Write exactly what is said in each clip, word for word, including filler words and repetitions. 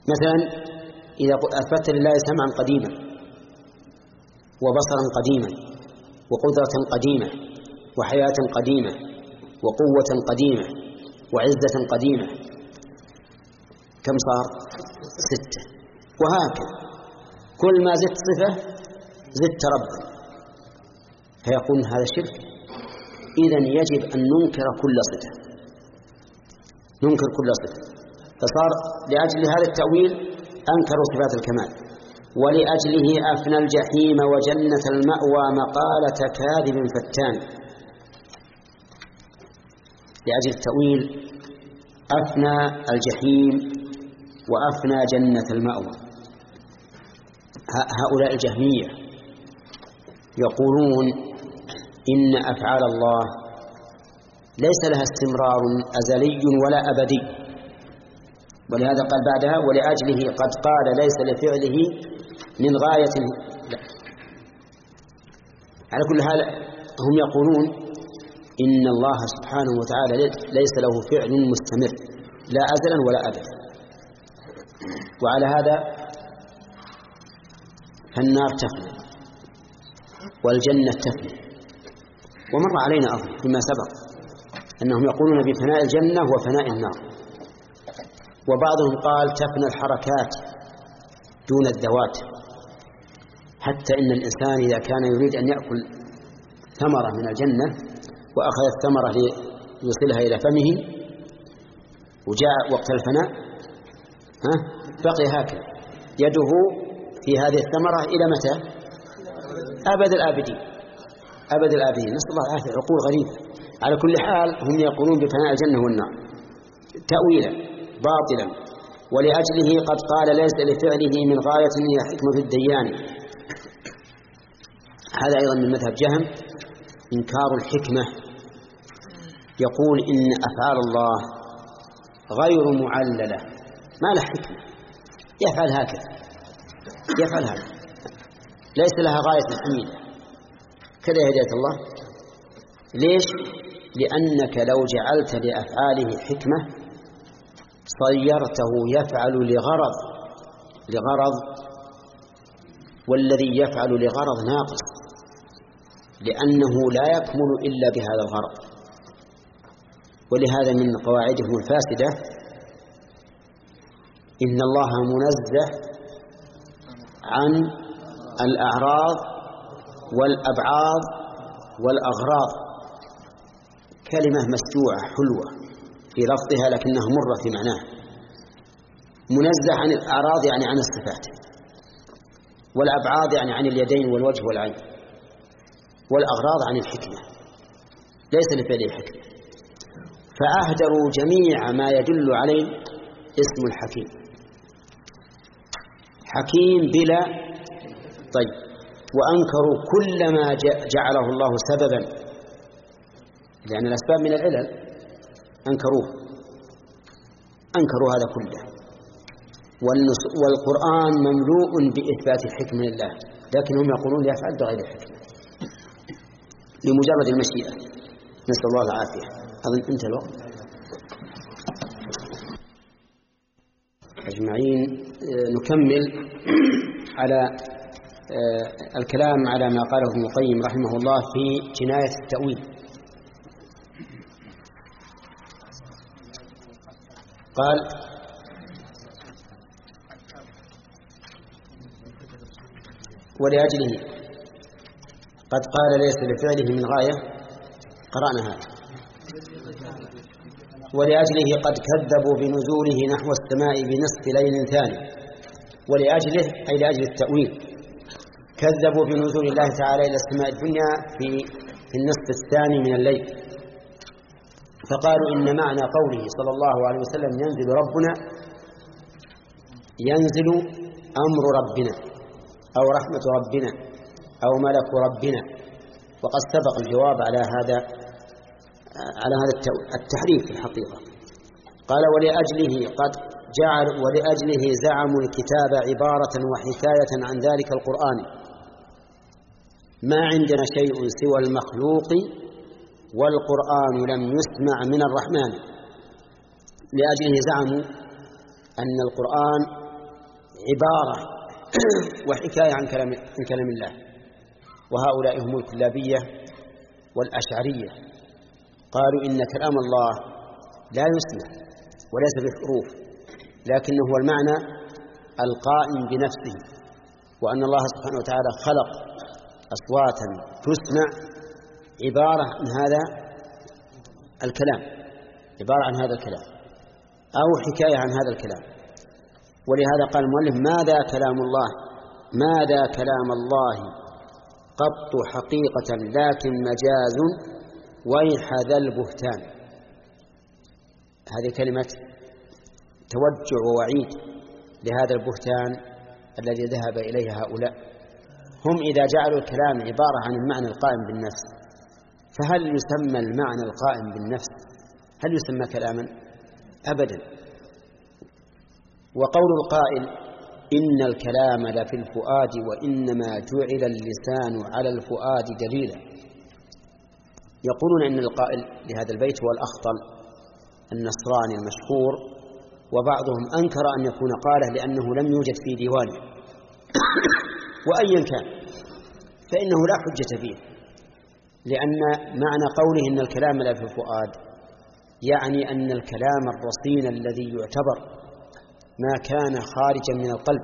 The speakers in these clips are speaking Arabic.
مثلا إذا أثبت لله سمعا قديما وبصرا قديما وقدرة قديمة وحياة قديمة وقوة قديمة وعزة قديمة، كم صار؟ ستة. وهكذا كل ما زدت صفة زدت ربا، فيكون هذا شرك. إذن يجب أن ننكر كل صفة، ننكر كل صفة. فصار لأجل هذا التأويل أنكروا صفات الكمال، ولأجله أفنى الجحيم وجنة المأوى مقالة كاذب فتان. لأجل التأويل أفنى الجحيم وأفنى جنة المأوى. هؤلاء الجهمية يقولون إن أفعال الله ليس لها استمرار أزلي ولا أبدي، ولهذا قال بعدها ولأجله قد قال ليس لفعله من غاية. لا. على كل حال هم يقولون إن الله سبحانه وتعالى ليس له فعل مستمر لا أزلا ولا أبدا. وعلى هذا فالنار تفنى والجنة تفنى. ومر علينا أظن فيما سبق أنهم يقولون بفناء الجنة وفناء النار، وبعضهم قال تفنى الحركات دون الذوات، حتى إن الإنسان إذا كان يريد أن يأكل ثمرة من الجنة وأخذ الثمرة ليوصلها إلى فمه وجاء وقت الفناء ها بقي هكذا يده في هذه الثمرة إلى متى؟ أبد الآبدين، أبد الآبدين. نسأل الله العافية. عقول غريبة. على كل حال هم يقولون بفناء الجنة والنار تأويلا باطلا. ولأجله قد قال ليس لفعله من غاية هي حكمة الديان. هذا أيضا من مذهب جهم، إنكار الحكمة. يقول إن أفعال الله غير معللة، ما له حكمة، يفعل هكذا يفعل هكذا، ليس لها غاية حميدة. كذا هداية الله. ليش؟ لأنك لو جعلت لأفعاله حكمة صيرته يفعل لغرض لغرض والذي يفعل لغرض ناقص، لأنه لا يكمل إلا بهذا الغرض. ولهذا من قواعدهم الفاسدة إن الله منزه عن الأعراض والأبعاض والأغراض. كلمة مسجوعة حلوة في لفظها لكنها مرة في معناها. منزه عن الأعراض يعني عن الصفات، والأبعاض يعني عن اليدين والوجه والعين، والأغراض عن الحكمة، ليس لفعله حكمة. فأهدروا جميع ما يدل عليه اسم الحكيم. حكيم بلا طيب. وأنكروا كل ما جعله الله سببا، لأن الأسباب من العلل أنكروه أنكروا هذا كله. والقرآن مملوء بإثبات الحكمة لله، لكنهم يقولون يفعل بغير الحكمة لمجرد المشيئة. نسأل الله العافية. أظن انتهى الوقت أجمعين. نكمل على الكلام على ما قاله ابن القيم رحمه الله في جناية التأويل. قال ولأجله قد قال ليس لفعله من غاية، قرأنا هذا. ولأجله قد كذبوا بنزوله نحو السماء بنصف ليل ثاني. ولأجله أي لأجل التأويل كذبوا بنزول الله تعالى إلى السماء الدنيا في في النصف الثاني من الليل، فقالوا إن معنى قوله صلى الله عليه وسلم ينزل ربنا ينزل أمر ربنا أو رحمة ربنا أو ملك ربنا. وقد سبق الجواب على هذا على هذا التحريف في الحقيقة. قال ولأجله قد جعل ولأجله زعموا الكتاب عبارة وحكاية عن ذلك القرآن. ما عندنا شيء سوى المخلوق والقرآن لم يسمع من الرحمن. لأجله زعموا أن القرآن عبارة وحكاية عن كلام, عن كلام الله. وهؤلاء هم الكلابية والأشعرية، قالوا إن كلام الله لا يسمع وليس بالحروف، لكنه هو المعنى القائم بنفسه، وأن الله سبحانه وتعالى خلق أصواتا تسمع عبارة عن هذا الكلام عبارة عن هذا الكلام أو حكاية عن هذا الكلام. ولهذا قال المؤلف: ماذا كلام الله ماذا كلام الله قط حقيقة لكن مجاز ويح ذا البهتان. هذه كلمة توجع ووعيد لهذا البهتان الذي ذهب إليه هؤلاء. هم إذا جعلوا الكلام عبارة عن المعنى القائم بالنفس، فهل يسمى المعنى القائم بالنفس هل يسمى كلاما؟ أبدا. وقول القائل إن الكلام لفي الفؤاد وإنما جعل اللسان على الفؤاد دليلا، يقولون إن القائل لهذا البيت هو الأخطل النصراني المشهور، وبعضهم أنكر أن يكون قاله لأنه لم يوجد في ديوانه وأيا كان فإنه لا حجة فيه، لأن معنى قوله إن الكلام لفي الفؤاد يعني أن الكلام الرصين الذي يعتبر ما كان خارجا من القلب،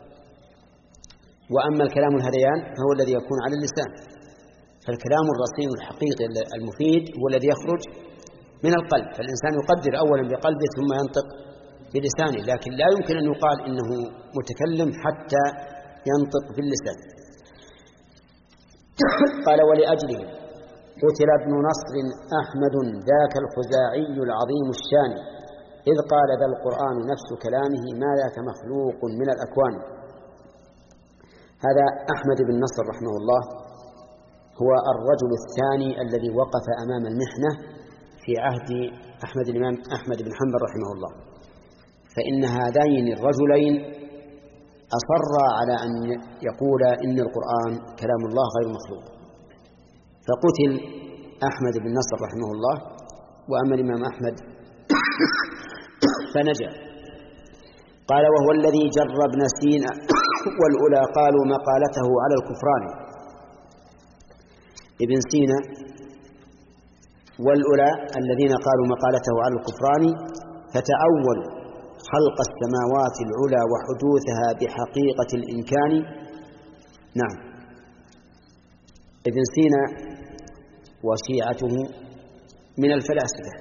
وأما الكلام الهذيان فهو الذي يكون على اللسان. فالكلام الرصين الحقيقي المفيد هو الذي يخرج من القلب، فالإنسان يقدر أولا بقلبه ثم ينطق بلسانه، لكن لا يمكن أن يقال إنه متكلم حتى ينطق باللسان. قال: ولأجله قتل ابن نصر أحمد ذاك الخزاعي العظيم الشان، إذ قال ذا القرآن نفس كلامه ما ذاك مخلوق من الأكوان. هذا أحمد بن نصر رحمه الله هو الرجل الثاني الذي وقف أمام المحنة في عهد أحمد الإمام أحمد بن حنبل رحمه الله، فإن هذين الرجلين أصرا على أن يقول إن القرآن كلام الله غير مخلوق، فقتل أحمد بن نصر رحمه الله، وأما الإمام أحمد فنجا. قال: وهو الذي جر ابن سينا والأولى قالوا مقالته على الكفران. ابن سينا والأولى الذين قالوا مقالته على الكفران فتأولوا خلق السماوات العلى وحدوثها بحقيقة الإمكان. نعم، ابن سينا وشيعته من الفلاسفة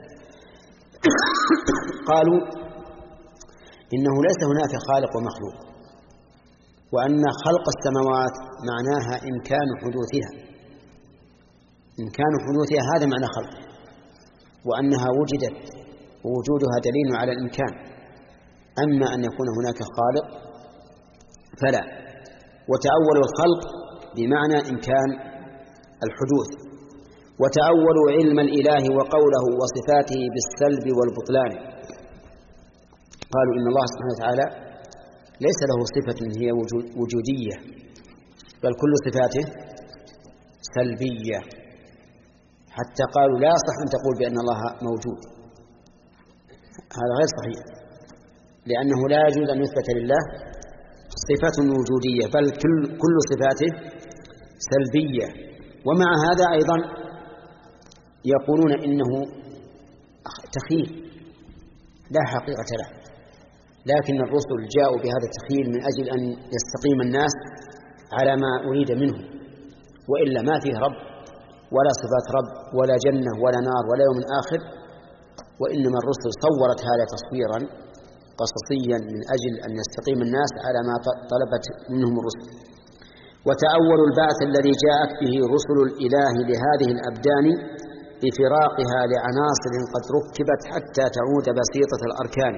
قالوا إنه ليس هناك خالق ومخلوق، وأن خلق السماوات معناها إمكان حدوثها إمكان حدوثها هذا معنى خلق، وأنها وجدت ووجودها دليل على الإمكان. أما أن يكون هناك خالق فلا. وتأولوا الخلق بمعنى إمكان الحدوث، وتأولوا علم الإله وقوله وصفاته بالسلب والبطلان. قالوا إن الله سبحانه وتعالى ليس له صفة هي وجودية، بل كل صفاته سلبية، حتى قالوا لا يصح أن تقول بأن الله موجود، هذا غير صحيح، لأنه لا يجوز أن يثبت لله صفة وجودية، بل كل صفاته سلبية. ومع هذا أيضا يقولون إنه تخيل لا حقيقة له، لكن الرسل جاءوا بهذا التخيل من أجل أن يستقيم الناس على ما أريد منهم، وإلا ما فيه رب ولا صفات رب ولا جنة ولا نار ولا يوم آخر، وإنما الرسل صورت هذا تصويرا قصصيا من أجل أن يستقيم الناس على ما طلبت منهم الرسل. وتأولوا البعث الذي جاءت به رسل الإله لهذه الأبدان بفراقها لعناصر قد ركبت حتى تعود بسيطة الأركان.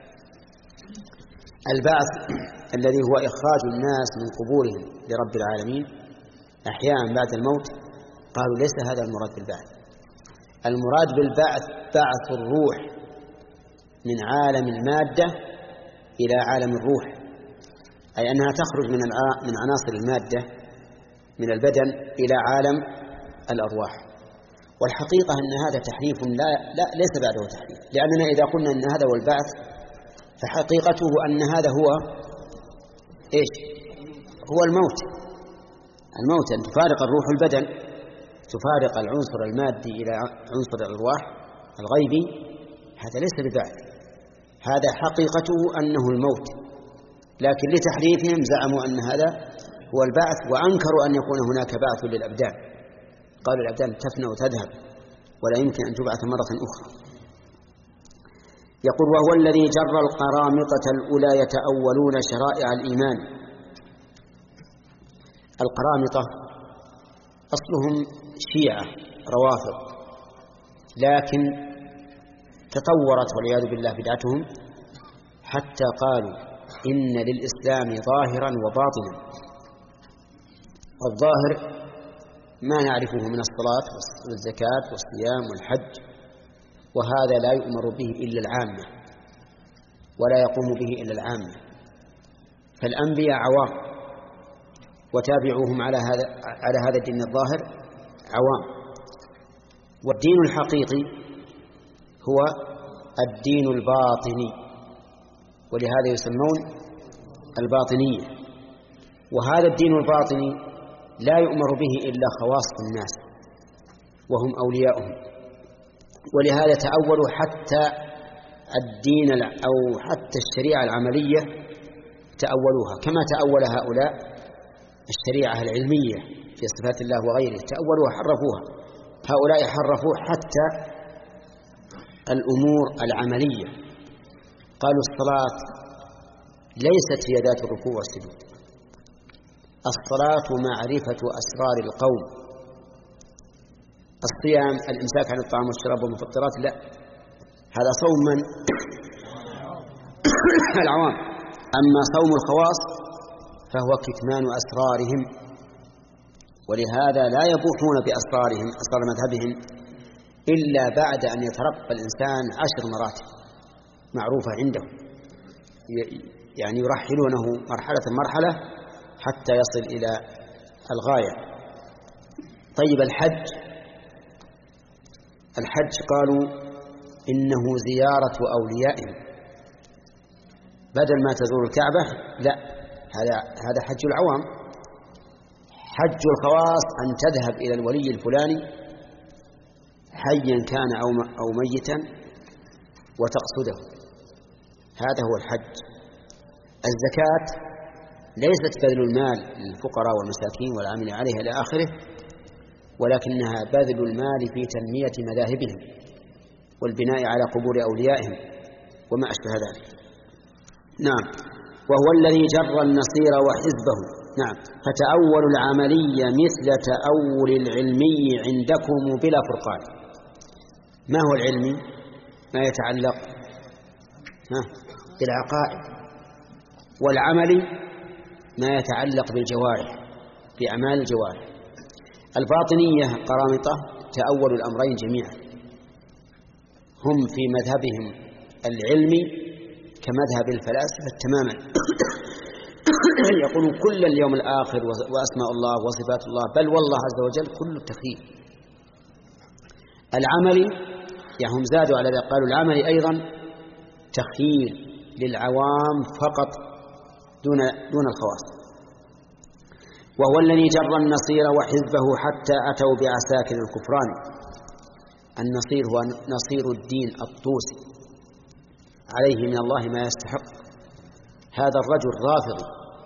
البعث الذي هو إخراج الناس من قبورهم لرب العالمين أحياء بعد الموت، قالوا ليس هذا المراد بالبعث. المراد بالبعث بعث الروح من عالم المادة إلى عالم الروح، أي أنها تخرج من من عناصر المادة من البدن إلى عالم الأرواح. والحقيقة أن هذا تحريف لا, لا ليس بعده تحريف، لأننا إذا قلنا أن هذا هو البعث فحقيقته أن هذا هو إيش هو الموت. الموت أن تفارق الروح البدن، تفارق العنصر المادي إلى عنصر الأرواح الغيبي، هذا ليس ببعث، هذا حقيقته أنه الموت، لكن لتحريفهم زعموا أن هذا هو البعث، وأنكروا أن يكون هناك بعث للأبدان، قالوا الأبدان تفنى وتذهب ولا يمكن أن تبعث مرة أخرى. يقول وهو الذي جر القرامطة الأولى يتأولون شرائع الإيمان. القرامطة أصلهم شيعة روافض، لكن تطورت والعياذ بالله بدعتهم حتى قالوا إن للإسلام ظاهرا وباطنا. الظاهر ما نعرفه من الصلاة والزكاة والصيام والحج، وهذا لا يؤمر به إلا العامة ولا يقوم به إلا العامة، فالأنبياء عوام وتابعوهم على هذا على هذا الدين الظاهر عوام، والدين الحقيقي هو الدين الباطني، ولهذا يسمون الباطنية. وهذا الدين الباطني لا يؤمر به إلا خواص الناس وهم أولياؤهم، ولهذا تأولوا حتى الدين أو حتى الشريعة العملية تأولوها، كما تأول هؤلاء الشريعة العلمية في صفات الله وغيره، تأولوها حرفوها. هؤلاء حرفوا حتى الأمور العملية، قالوا الصلاة ليست هي ذات الركوع والسجود، الصلاة معرفة أسرار القوم. الصيام الإمساك عن الطعام والشراب والمفطرات، لا، هذا صوم من العوام. أما صوم الخواص فهو كتمان أسرارهم، ولهذا لا يبوحون بأسرارهم أسرار مذهبهم إلا بعد أن يترقى الإنسان عشر مراتب معروفة عندهم، يعني يرحلونه مرحلة مرحلة حتى يصل إلى الغاية. طيب الحج، الحج قالوا إنه زيارة أوليائهم، بدل ما تزور الكعبة، لا، هذا هذا حج العوام. حج الخواص أن تذهب إلى الولي الفلاني حيا كان أو ميتا وتقصده، هذا هو الحج. الزكاة ليست بذل المال للفقراء والمساكين والعاملين عليها إلى آخره، ولكنها بذل المال في تنمية مذاهبهم والبناء على قبور أوليائهم وما أشبه ذلك. نعم. وهو الذي جر النصير وحزبه. نعم. فتأول العملية مثل تأول العلمي عندكم بلا فرقان. ما هو العلمي؟ ما يتعلق بالعقائد، والعملي ما يتعلق بالجوارح، بأعمال الجوارح. الباطنية قرامطة تأولوا الأمرين جميعا، هم في مذهبهم العلمي كمذهب الفلاسفة تماما يقولون كل اليوم الآخر وأسماء الله وصفات الله، بل والله عز وجل كل التخيل. العملي يعني هم زادوا على ذلك، قالوا العملي أيضا تخيل للعوام فقط دون دون الخواص. وهو الذي جر النصير وحزبه حتى أتوا بعساكر الكفران. النصير هو نصير الدين الطوسي، عليه من الله ما يستحق. هذا الرجل رافضي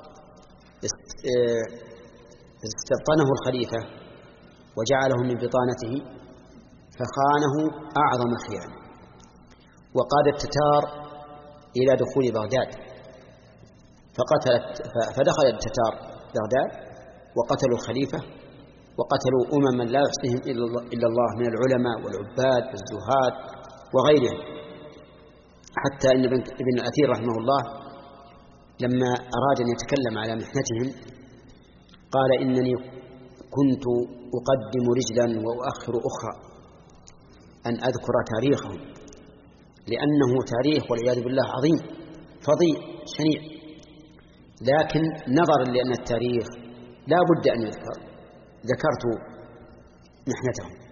استبطنه الخليفة وجعله من بطانته فخانه أعظم الخيانة، وقاد التتار إلى دخول بغداد، فقتلت فدخل التتار بغداد وقتلوا الخليفة وقتلوا أمما لا يحصيهم إلا الله من العلماء والعباد والزهاد وغيرهم، حتى أن ابن الأثير رحمه الله لما أراد أن يتكلم على محنتهم قال إنني كنت أقدم رجلا وأؤخر أخرى أن أذكر تاريخهم، لأنه تاريخ والعياذ بالله عظيم فظيع شنيع، لكن نظرا لأن التاريخ لا بد أن يذكر ذكرت محنتهم.